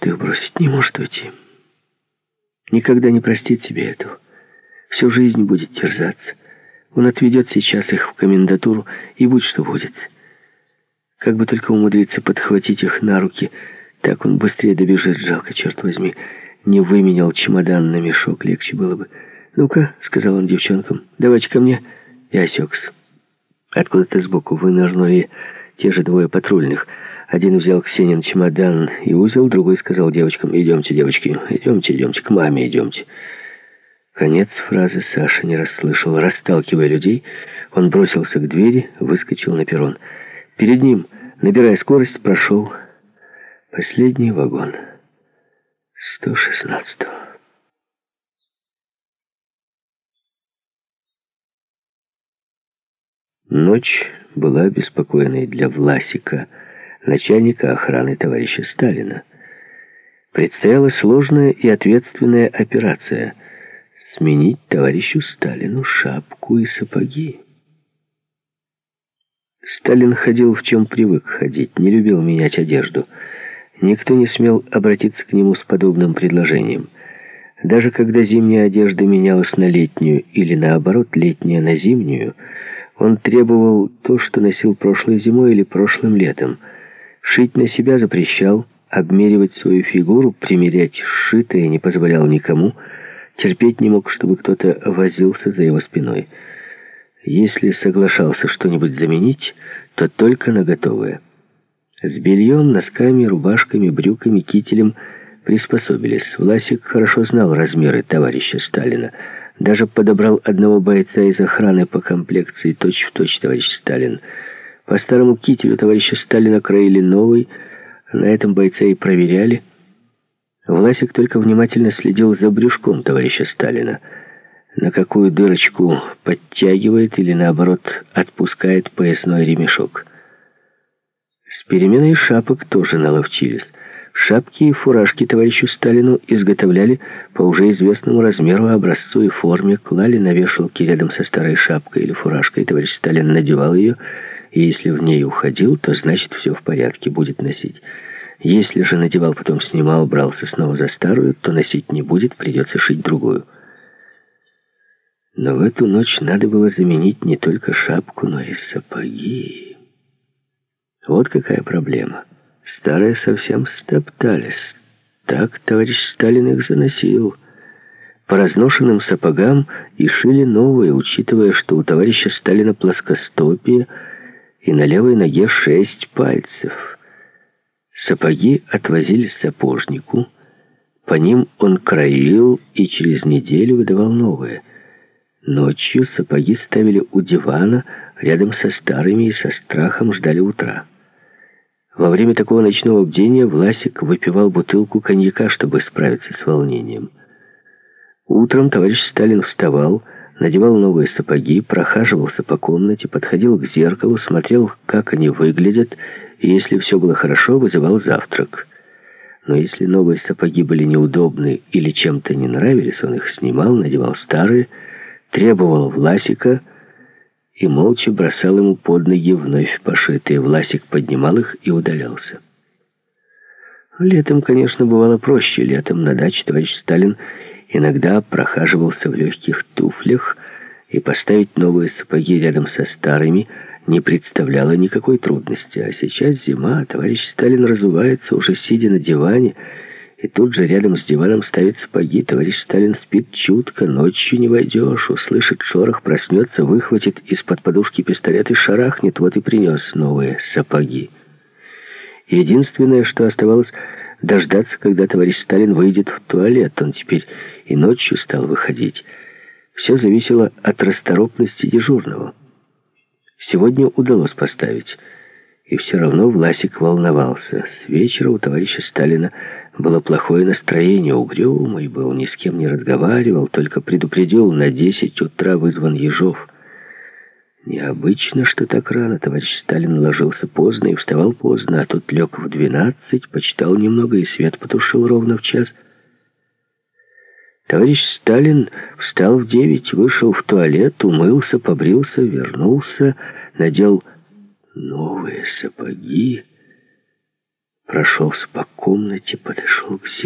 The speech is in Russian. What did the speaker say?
их бросить, не может уйти. Никогда не простит себе этого. Всю жизнь будет терзаться. Он отведет сейчас их в комендатуру, и будь что будет. Как бы только умудриться подхватить их на руки, так он быстрее добежит. Жалко, черт возьми, не выменял чемодан на мешок, легче было бы. «Ну-ка», — сказал он девчонкам, — «давайте ко мне». И осекся. Откуда-то сбоку вынырнули те же двое патрульных. Один взял Ксенин чемодан и узел, другой сказал девочкам: «Идемте, девочки, идемте, к маме идемте». Конец фразы Саша не расслышал. Расталкивая людей, он бросился к двери, выскочил на перрон. Перед ним, набирая скорость, прошел последний вагон 116-го. Ночь была беспокойной для Власика, начальника охраны товарища Сталина. Предстояла сложная и ответственная операция — сменить товарищу Сталину шапку и сапоги. Сталин ходил, в чем привык ходить, не любил менять одежду. Никто не смел обратиться к нему с подобным предложением. Даже когда зимняя одежда менялась на летнюю или, наоборот, летняя на зимнюю, он требовал то, что носил прошлой зимой или прошлым летом. Шить на себя запрещал, обмеривать свою фигуру, примерять сшитое не позволял никому, терпеть не мог, чтобы кто-то возился за его спиной. Если соглашался что-нибудь заменить, то только на готовое. С бельем, носками, рубашками, брюками, кителем приспособились. Власик хорошо знал размеры товарища Сталина. Даже подобрал одного бойца из охраны по комплекции точь-в-точь товарищ Сталин. По старому кителю товарища Сталина краили новый, на этом бойца и проверяли. Власик только внимательно следил за брюшком товарища Сталина, на какую дырочку подтягивает или, наоборот, отпускает поясной ремешок. С переменой шапок тоже наловчились. Шапки и фуражки товарищу Сталину изготовляли по уже известному размеру, образцу и форме, клали на вешалки рядом со старой шапкой или фуражкой. Товарищ Сталин надевал ее, и если в ней уходил, то значит все в порядке, будет носить. Если же надевал, потом снимал, брался снова за старую, то носить не будет, придется шить другую. Но в эту ночь надо было заменить не только шапку, но и сапоги. Вот какая проблема. Старые совсем стоптались. Так товарищ Сталин их заносил. По разношенным сапогам и шили новые, учитывая, что у товарища Сталина плоскостопие и на левой ноге 6 пальцев. Сапоги отвозили сапожнику, по ним он краил и через неделю выдавал новые. Ночью сапоги ставили у дивана рядом со старыми и со страхом ждали утра. Во время такого ночного бдения Власик выпивал бутылку коньяка, чтобы справиться с волнением. Утром товарищ Сталин вставал, надевал новые сапоги, прохаживался по комнате, подходил к зеркалу, смотрел, как они выглядят, и если все было хорошо, вызывал завтрак. Но если новые сапоги были неудобны или чем-то не нравились, он их снимал, надевал старые, требовал Власика и молча бросал ему под ноги вновь пошитые. Власик поднимал их и удалялся. Летом, конечно, бывало проще. Летом на даче товарищ Сталин иногда прохаживался в легких туфлях, и поставить новые сапоги рядом со старыми не представляло никакой трудности. А сейчас зима, товарищ Сталин разувается, уже сидя на диване, и тут же рядом с диваном ставит сапоги. Товарищ Сталин спит чутко, ночью не войдешь, услышит шорох, проснется, выхватит из-под подушки пистолет и шарахнет, вот и принес новые сапоги. Единственное, что оставалось, дождаться, когда товарищ Сталин выйдет в туалет. Он теперь и ночью стал выходить. Все зависело от расторопности дежурного. Сегодня удалось поставить. И все равно Власик волновался. С вечера у товарища Сталина было плохое настроение, угрюмый был, ни с кем не разговаривал, только предупредил: на 10 утра вызван Ежов. Необычно, что так рано. Товарищ Сталин ложился поздно и вставал поздно, а тут лег в 12, почитал немного и свет потушил ровно в час. Товарищ Сталин встал в 9, вышел в туалет, умылся, побрился, вернулся, надел новые сапоги, прошелся по комнате, подошел к зеркалу.